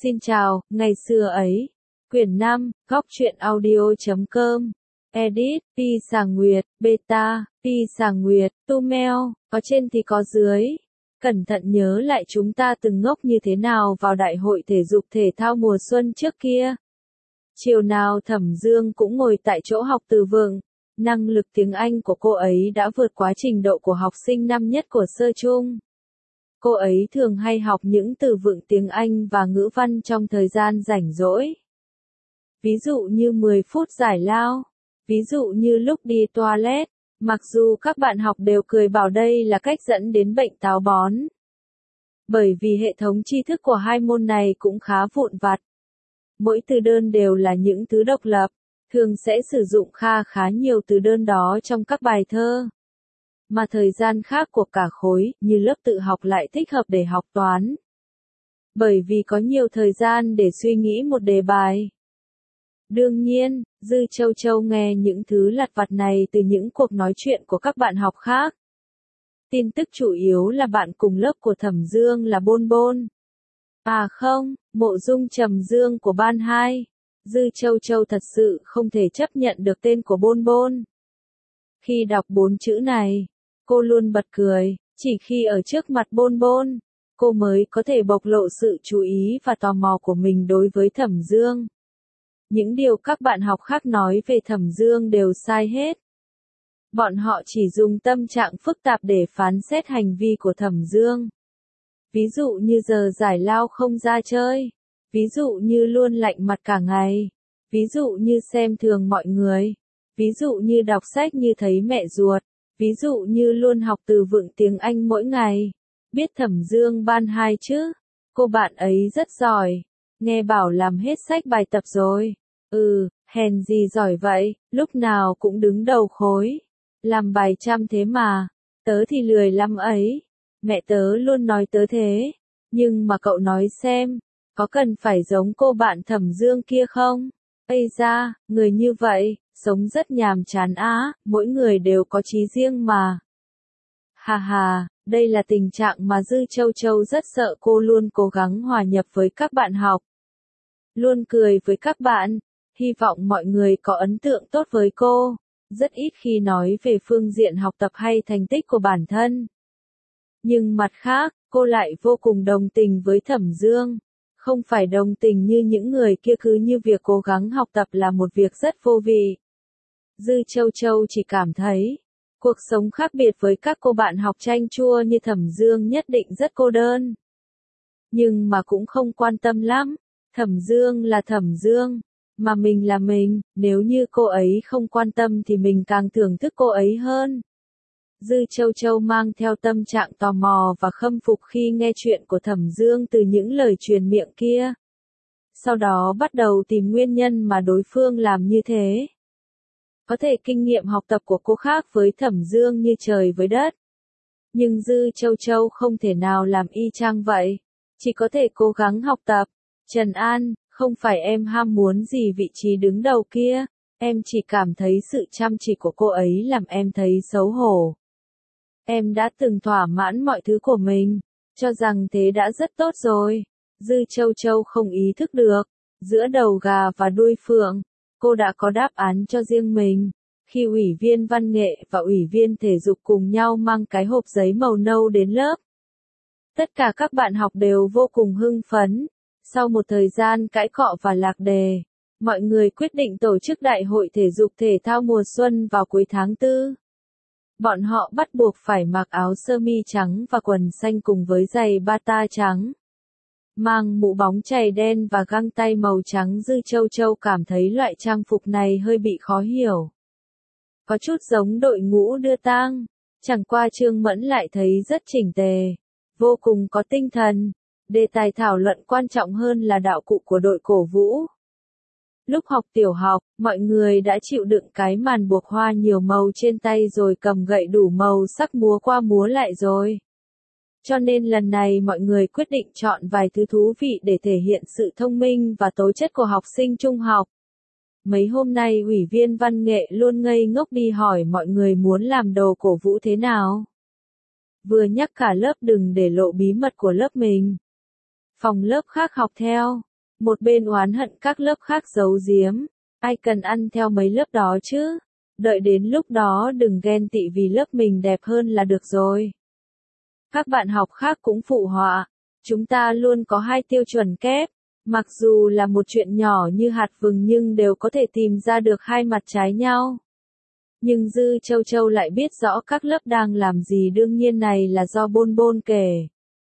Xin chào, ngày xưa ấy. Quyển 5, góc truyện audio.com. Edit, Pi Sàng Nguyệt, Beta, Pi Sàng Nguyệt, Tu Meo, có trên thì có dưới. Cẩn thận nhớ lại chúng ta từng ngốc như thế nào vào đại hội thể dục thể thao mùa xuân trước kia. Chiều nào Thẩm Dương cũng ngồi tại chỗ học từ vựng. Năng lực tiếng Anh của cô ấy đã vượt quá trình độ của học sinh năm nhất của sơ trung. Cô ấy thường hay học những từ vựng tiếng Anh và ngữ văn trong thời gian rảnh rỗi. Ví dụ như 10 phút giải lao. Ví dụ như lúc đi toilet. Mặc dù các bạn học đều cười bảo đây là cách dẫn đến bệnh táo bón. Bởi vì hệ thống tri thức của hai môn này cũng khá vụn vặt. Mỗi từ đơn đều là những thứ độc lập, thường sẽ sử dụng khá nhiều từ đơn đó trong các bài thơ. Mà thời gian khác của cả khối, như lớp tự học lại thích hợp để học toán. Bởi vì có nhiều thời gian để suy nghĩ một đề bài. Đương nhiên, Dư Châu Châu nghe những thứ lặt vặt này từ những cuộc nói chuyện của các bạn học khác. Tin tức chủ yếu là bạn cùng lớp của Thẩm Dương là Bôn Bôn. À không, Mộ Dung Trầm Dương của ban 2. Dư Châu Châu thật sự không thể chấp nhận được tên của Bôn Bôn. Khi đọc 4 chữ này, cô luôn bật cười, chỉ khi ở trước mặt Bôn Bôn, cô mới có thể bộc lộ sự chú ý và tò mò của mình đối với Thẩm Dương. Những điều các bạn học khác nói về Thẩm Dương đều sai hết. Bọn họ chỉ dùng tâm trạng phức tạp để phán xét hành vi của Thẩm Dương. Ví dụ như giờ giải lao không ra chơi. Ví dụ như luôn lạnh mặt cả ngày. Ví dụ như xem thường mọi người. Ví dụ như đọc sách như thấy mẹ ruột. Ví dụ như luôn học từ vựng tiếng Anh mỗi ngày. Biết Thẩm Dương ban 2 chứ? Cô bạn ấy rất giỏi. Nghe bảo làm hết sách bài tập rồi. Hèn gì giỏi vậy, lúc nào cũng đứng đầu khối. Làm bài chăm thế mà. Tớ thì lười lắm ấy. Mẹ tớ luôn nói tớ thế. Nhưng mà cậu nói xem, có cần phải giống cô bạn Thẩm Dương kia không? Ây da, người như vậy, sống rất nhàm chán á, mỗi người đều có chí riêng mà. Hà hà, đây là tình trạng mà Dư Châu Châu rất sợ. Cô luôn cố gắng hòa nhập với các bạn học. Luôn cười với các bạn, hy vọng mọi người có ấn tượng tốt với cô. Rất ít khi nói về phương diện học tập hay thành tích của bản thân. Nhưng mặt khác, cô lại vô cùng đồng tình với Thẩm Dương. Không phải đồng tình như những người kia cứ như việc cố gắng học tập là một việc rất vô vị. Dư Châu Châu chỉ cảm thấy, cuộc sống khác biệt với các cô bạn học chanh chua như Thẩm Dương nhất định rất cô đơn. Nhưng mà cũng không quan tâm lắm. Thẩm Dương là Thẩm Dương, mà mình là mình, nếu như cô ấy không quan tâm thì mình càng thưởng thức cô ấy hơn. Dư Châu Châu mang theo tâm trạng tò mò và khâm phục khi nghe chuyện của Thẩm Dương từ những lời truyền miệng kia. Sau đó bắt đầu tìm nguyên nhân mà đối phương làm như thế. Có thể kinh nghiệm học tập của cô khác với Thẩm Dương như trời với đất. Nhưng Dư Châu Châu không thể nào làm y chang vậy. Chỉ có thể cố gắng học tập. Trần An, không phải em ham muốn gì vị trí đứng đầu kia. Em chỉ cảm thấy sự chăm chỉ của cô ấy làm em thấy xấu hổ. Em đã từng thỏa mãn mọi thứ của mình, cho rằng thế đã rất tốt rồi. Dư Châu Châu không ý thức được, giữa đầu gà và đuôi phượng, cô đã có đáp án cho riêng mình. Khi ủy viên văn nghệ và ủy viên thể dục cùng nhau mang cái hộp giấy màu nâu đến lớp, tất cả các bạn học đều vô cùng hưng phấn. Sau một thời gian cãi cọ và lạc đề, mọi người quyết định tổ chức đại hội thể dục thể thao mùa xuân vào cuối tháng 4. Bọn họ bắt buộc phải mặc áo sơ mi trắng và quần xanh cùng với giày bata trắng. Mang mũ bóng chày đen và găng tay màu trắng. Dư Châu Châu cảm thấy loại trang phục này hơi bị khó hiểu. Có chút giống đội ngũ đưa tang. Chẳng qua Trương Mẫn lại thấy rất chỉnh tề. Vô cùng có tinh thần. Đề tài thảo luận quan trọng hơn là đạo cụ của đội cổ vũ. Lúc học tiểu học, mọi người đã chịu đựng cái màn buộc hoa nhiều màu trên tay rồi cầm gậy đủ màu sắc múa qua múa lại rồi. Cho nên lần này mọi người quyết định chọn vài thứ thú vị để thể hiện sự thông minh và tố chất của học sinh trung học. Mấy hôm nay ủy viên văn nghệ luôn ngây ngốc đi hỏi mọi người muốn làm đồ cổ vũ thế nào. Vừa nhắc cả lớp đừng để lộ bí mật của lớp mình. Phòng lớp khác học theo. một bên oán hận các lớp khác giấu giếm. Ai cần ăn theo mấy lớp đó chứ? Đợi đến lúc đó đừng ghen tị vì lớp mình đẹp hơn là được rồi. Các bạn học khác cũng phụ họa. Chúng ta luôn có hai tiêu chuẩn kép. Mặc dù là một chuyện nhỏ như hạt vừng nhưng đều có thể tìm ra được hai mặt trái nhau. Nhưng Dư Châu Châu lại biết rõ các lớp đang làm gì, đương nhiên này là do Bôn Bôn kể.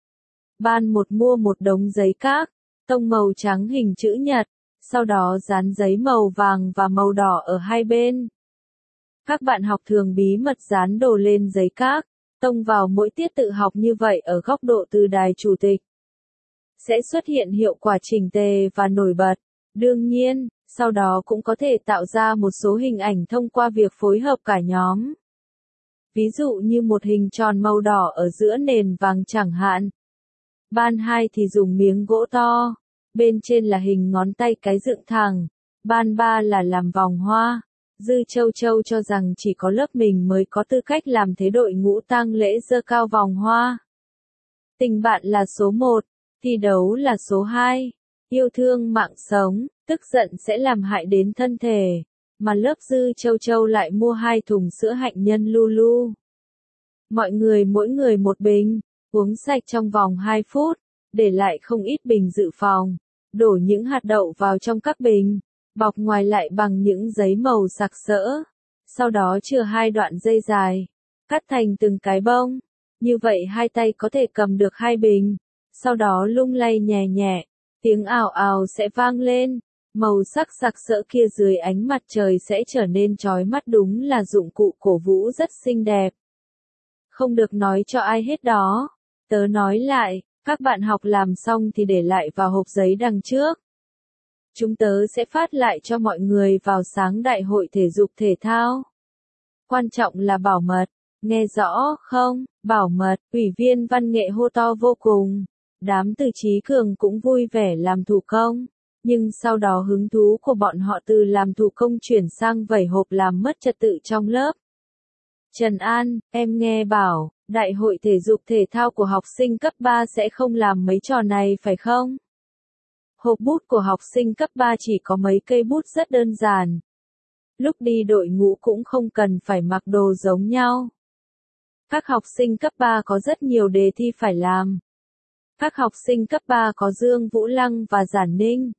Ban một mua một đống giấy các, tông màu trắng hình chữ nhật, sau đó dán giấy màu vàng và màu đỏ ở hai bên. Các bạn học thường bí mật dán đồ lên giấy các, tông vào mỗi tiết tự học như vậy ở góc độ từ đài chủ tịch. Sẽ xuất hiện hiệu quả chỉnh tề và nổi bật. Đương nhiên, sau đó cũng có thể tạo ra một số hình ảnh thông qua việc phối hợp cả nhóm. Ví dụ như một hình tròn màu đỏ ở giữa nền vàng chẳng hạn. Ban 2 thì dùng miếng gỗ to, bên trên là hình ngón tay cái dựng thẳng. Ban 3 là làm vòng hoa. Dư Châu Châu cho rằng chỉ có lớp mình mới có tư cách làm thế đội ngũ tang lễ giơ cao vòng hoa. Tình bạn là số 1, thi đấu là số 2, yêu thương mạng sống, tức giận sẽ làm hại đến thân thể. Mà lớp Dư Châu Châu lại mua 2 thùng sữa hạnh nhân Lulu. Mọi người mỗi người một bình, uống sạch trong vòng 2 phút, để lại không ít bình dự phòng, đổ những hạt đậu vào trong các bình, bọc ngoài lại bằng những giấy màu sặc sỡ, sau đó chừa 2 đoạn dây dài, cắt thành từng cái bông, như vậy hai tay có thể cầm được 2 bình, sau đó lung lay nhẹ nhẹ, tiếng ào ào sẽ vang lên, màu sắc sặc sỡ kia dưới ánh mặt trời sẽ trở nên chói mắt, đúng là dụng cụ cổ vũ rất xinh đẹp. Không được nói cho ai hết đó. Tớ nói lại, các bạn học làm xong thì để lại vào hộp giấy đằng trước. Chúng tớ sẽ phát lại cho mọi người vào sáng đại hội thể dục thể thao. Quan trọng là bảo mật, nghe rõ không? Bảo mật, ủy viên văn nghệ hô to vô cùng. Đám Từ Chí Cường cũng vui vẻ làm thủ công, nhưng sau đó hứng thú của bọn họ từ làm thủ công chuyển sang vẩy hộp làm mất trật tự trong lớp. Trần An, em nghe bảo, đại hội thể dục thể thao của học sinh cấp 3 sẽ không làm mấy trò này phải không? Hộp bút của học sinh cấp 3 chỉ có mấy cây bút rất đơn giản. Lúc đi đội ngũ cũng không cần phải mặc đồ giống nhau. Các học sinh cấp 3 có rất nhiều đề thi phải làm. Các học sinh cấp 3 có Dương Vũ Lăng và Giản Ninh.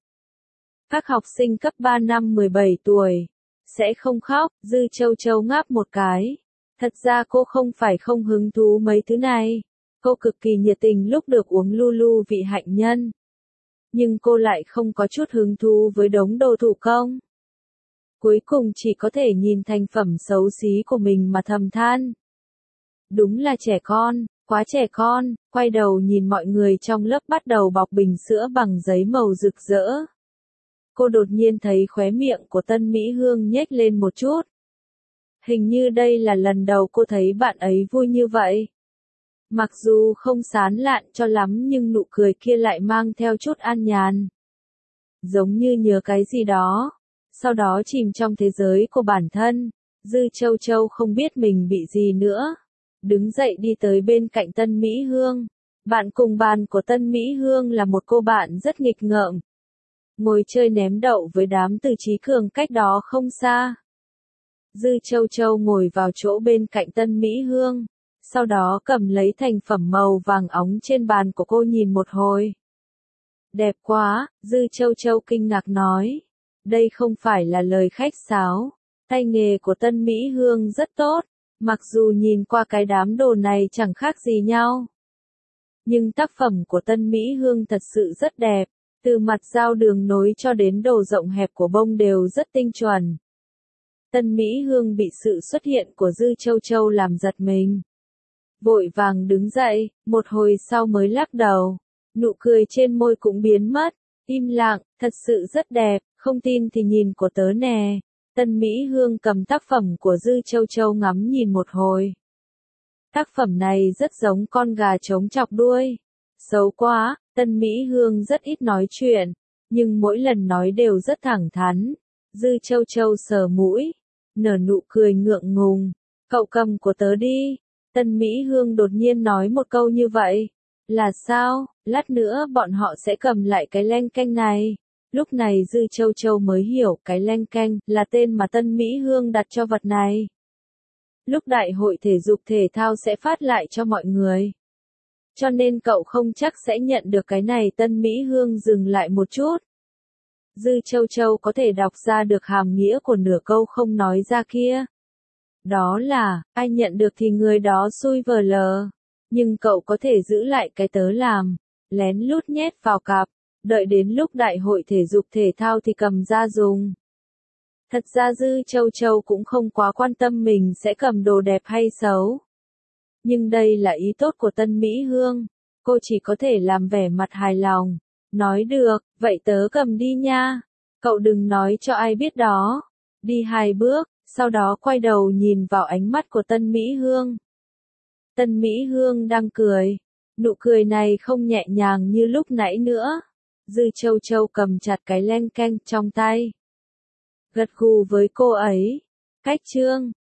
Các học sinh cấp 3 năm 17 tuổi. Sẽ không khóc, Dư Châu Châu ngáp một cái. Thật ra cô không phải không hứng thú mấy thứ này. Cô cực kỳ nhiệt tình lúc được uống Lulu vị hạnh nhân. Nhưng cô lại không có chút hứng thú với đống đồ thủ công. Cuối cùng chỉ có thể nhìn thành phẩm xấu xí của mình mà thầm than. Đúng là trẻ con, quá trẻ con, quay đầu nhìn mọi người trong lớp bắt đầu bọc bình sữa bằng giấy màu rực rỡ. Cô đột nhiên thấy khóe miệng của Tân Mỹ Hương nhếch lên một chút. Hình như đây là lần đầu cô thấy bạn ấy vui như vậy. Mặc dù không sán lạn cho lắm nhưng nụ cười kia lại mang theo chút an nhàn. Giống như nhớ cái gì đó. Sau đó chìm trong thế giới của bản thân. Dư Châu Châu không biết mình bị gì nữa. Đứng dậy đi tới bên cạnh Tân Mỹ Hương. Bạn cùng bàn của Tân Mỹ Hương là một cô bạn rất nghịch ngợm. Ngồi chơi ném đậu với đám Từ Chí Cường cách đó không xa. Dư Châu Châu ngồi vào chỗ bên cạnh Tân Mỹ Hương. Sau đó cầm lấy thành phẩm màu vàng óng trên bàn của cô nhìn một hồi. Đẹp quá, Dư Châu Châu kinh ngạc nói. Đây không phải là lời khách sáo. Tay nghề của Tân Mỹ Hương rất tốt. Mặc dù nhìn qua cái đám đồ này chẳng khác gì nhau. Nhưng tác phẩm của Tân Mỹ Hương thật sự rất đẹp. Từ mặt dao đường nối cho đến độ rộng hẹp của bông đều rất tinh chuẩn. Tân Mỹ Hương bị sự xuất hiện của Dư Châu Châu làm giật mình. Vội vàng đứng dậy, một hồi sau mới lắc đầu. Nụ cười trên môi cũng biến mất. Im lặng, thật sự rất đẹp, không tin thì nhìn của tớ nè. Tân Mỹ Hương cầm tác phẩm của Dư Châu Châu ngắm nhìn một hồi. Tác phẩm này rất giống con gà trống chọc đuôi. Xấu quá, Tân Mỹ Hương rất ít nói chuyện, nhưng mỗi lần nói đều rất thẳng thắn. Dư Châu Châu sờ mũi, nở nụ cười ngượng ngùng. Cậu cầm của tớ đi. Tân Mỹ Hương đột nhiên nói một câu như vậy. Là sao, lát nữa bọn họ sẽ cầm lại cái leng keng này. Lúc này Dư Châu Châu mới hiểu cái leng keng là tên mà Tân Mỹ Hương đặt cho vật này. Lúc đại hội thể dục thể thao sẽ phát lại cho mọi người. Cho nên cậu không chắc sẽ nhận được cái này. Tân Mỹ Hương dừng lại một chút. Dư Châu Châu có thể đọc ra được hàm nghĩa của nửa câu không nói ra kia. Đó là, ai nhận được thì người đó xui vờ lờ. Nhưng cậu có thể giữ lại cái tớ làm, lén lút nhét vào cặp, đợi đến lúc đại hội thể dục thể thao thì cầm ra dùng. Thật ra Dư Châu Châu cũng không quá quan tâm mình sẽ cầm đồ đẹp hay xấu. Nhưng đây là ý tốt của Tân Mỹ Hương, cô chỉ có thể làm vẻ mặt hài lòng. Nói được, vậy tớ cầm đi nha. Cậu đừng nói cho ai biết đó. Đi 2 bước, sau đó quay đầu nhìn vào ánh mắt của Tân Mỹ Hương. Tân Mỹ Hương đang cười. Nụ cười này không nhẹ nhàng như lúc nãy nữa. Dư Châu Châu cầm chặt cái leng keng trong tay. Gật gù với cô ấy. Cách chương